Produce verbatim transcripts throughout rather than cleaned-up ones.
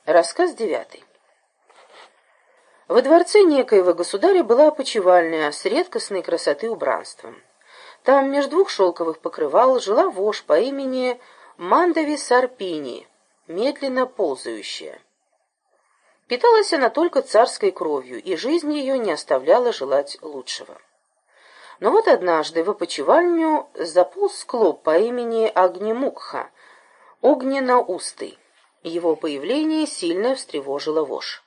Рассказ девятый. Во дворце некоего государя была опочивальня с редкостной красоты убранством. Там между двух шелковых покрывал жила вошь по имени Мандави Сарпини, медленно ползающая. Питалась она только царской кровью, и жизнь ее не оставляла желать лучшего. Но вот однажды в опочивальню заполз клоп по имени Агнимукха, огненноустый. Его появление сильно встревожило вошь.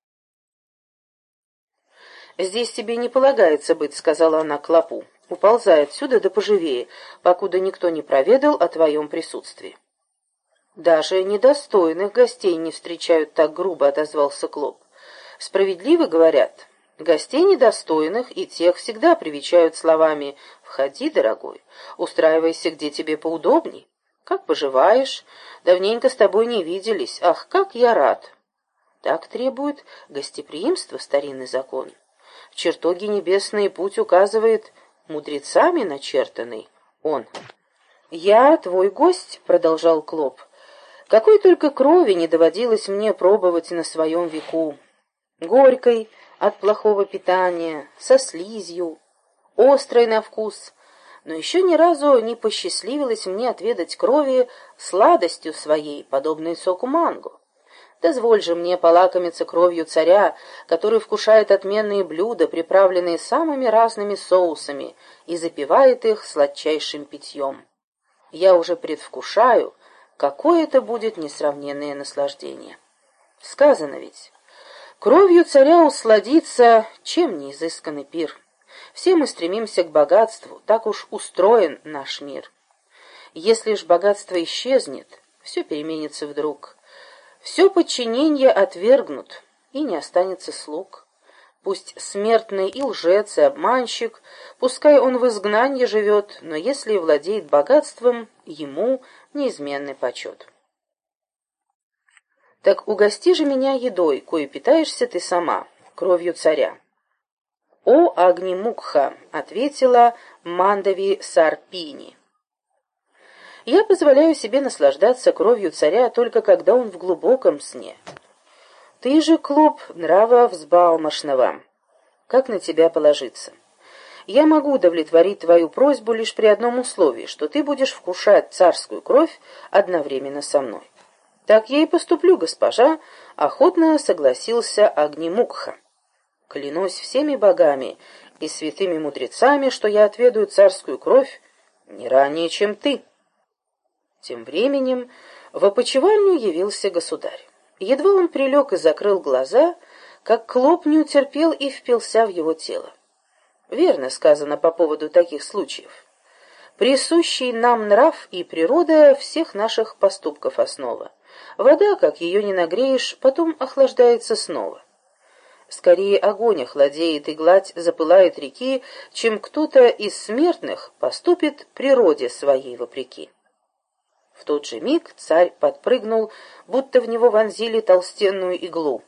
«Здесь тебе не полагается быть», — сказала она клопу. «Уползай отсюда да поживее, покуда никто не проведал о твоем присутствии». «Даже недостойных гостей не встречают так грубо», — отозвался клоп. «Справедливо говорят, гостей недостойных и тех всегда привечают словами: «Входи, дорогой, устраивайся, где тебе поудобней. Как поживаешь? Давненько с тобой не виделись. Ах, как я рад!» Так требует гостеприимство старинный закон. В чертоге небесные путь указывает мудрецами начертанный он. «Я твой гость», — продолжал клоп. «Какой только крови не доводилось мне пробовать на своем веку. Горькой от плохого питания, со слизью, острой на вкус. Но еще ни разу не посчастливилось мне отведать крови сладостью своей, подобной соку манго. Дозволь же мне полакомиться кровью царя, который вкушает отменные блюда, приправленные самыми разными соусами, и запивает их сладчайшим питьем. Я уже предвкушаю, какое это будет несравненное наслаждение. Сказано ведь, кровью царя усладиться, чем не изысканный пир. Все мы стремимся к богатству, так уж устроен наш мир. Если ж богатство исчезнет, все переменится вдруг. Все подчинение отвергнут, и не останется слуг. Пусть смертный и лжец, и обманщик, пускай он в изгнании живет, но если владеет богатством, ему неизменный почет. Так угости же меня едой, кою питаешься ты сама, кровью царя». «О Агнимукха», — ответила Мандави Сарпини. «Я позволяю себе наслаждаться кровью царя только когда он в глубоком сне. Ты же, клоп, нрава взбалмошного. Как на тебя положиться? Я могу удовлетворить твою просьбу лишь при одном условии, что ты будешь вкушать царскую кровь одновременно со мной». «Так я и поступлю, госпожа», — охотно согласился Агнимукха. «Клянусь всеми богами и святыми мудрецами, что я отведаю царскую кровь не ранее, чем ты». Тем временем в опочивальню явился государь. Едва он прилег и закрыл глаза, как клоп не утерпел и впился в его тело. Верно сказано по поводу таких случаев. Присущий нам нрав и природа всех наших поступков основа. Вода, как ее не нагреешь, потом охлаждается снова. Скорее огонь охладеет и гладь запылает реки, чем кто-то из смертных поступит природе своей вопреки. В тот же миг царь подпрыгнул, будто в него вонзили толстенную иглу.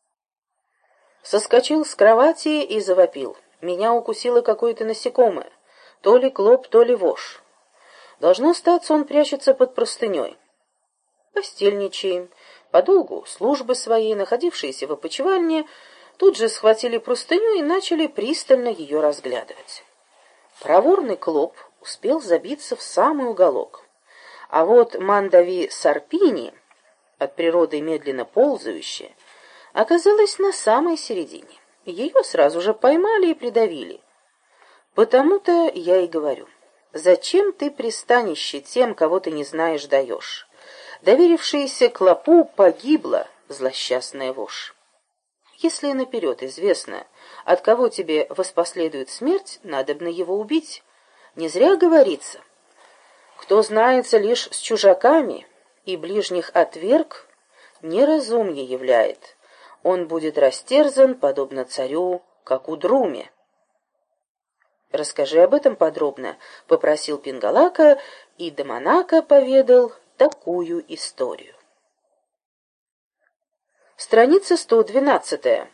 Соскочил с кровати и завопил: «Меня укусило какое-то насекомое, то ли клоп, то ли вошь. Должно статься, он прячется под простыней». Постельничаем, подолгу службы своей, находившиеся в опочивальне, тут же схватили простыню и начали пристально ее разглядывать. Проворный клоп успел забиться в самый уголок. А вот Мандави Сарпини, от природы медленно ползающая, оказалась на самой середине. Ее сразу же поймали и придавили. Потому-то я и говорю: зачем ты пристанище тем, кого ты не знаешь, даешь? Доверившаяся клопу погибла злосчастная вошь. Если наперед известно, от кого тебе воспоследует смерть, надобно его убить. Не зря говорится: кто знается лишь с чужаками и ближних отверг, неразумье являет. Он будет растерзан, подобно царю, как у Друме. «Расскажи об этом подробно», — попросил Пингалака, и Даманака поведал такую историю. Страница сто двенадцатая.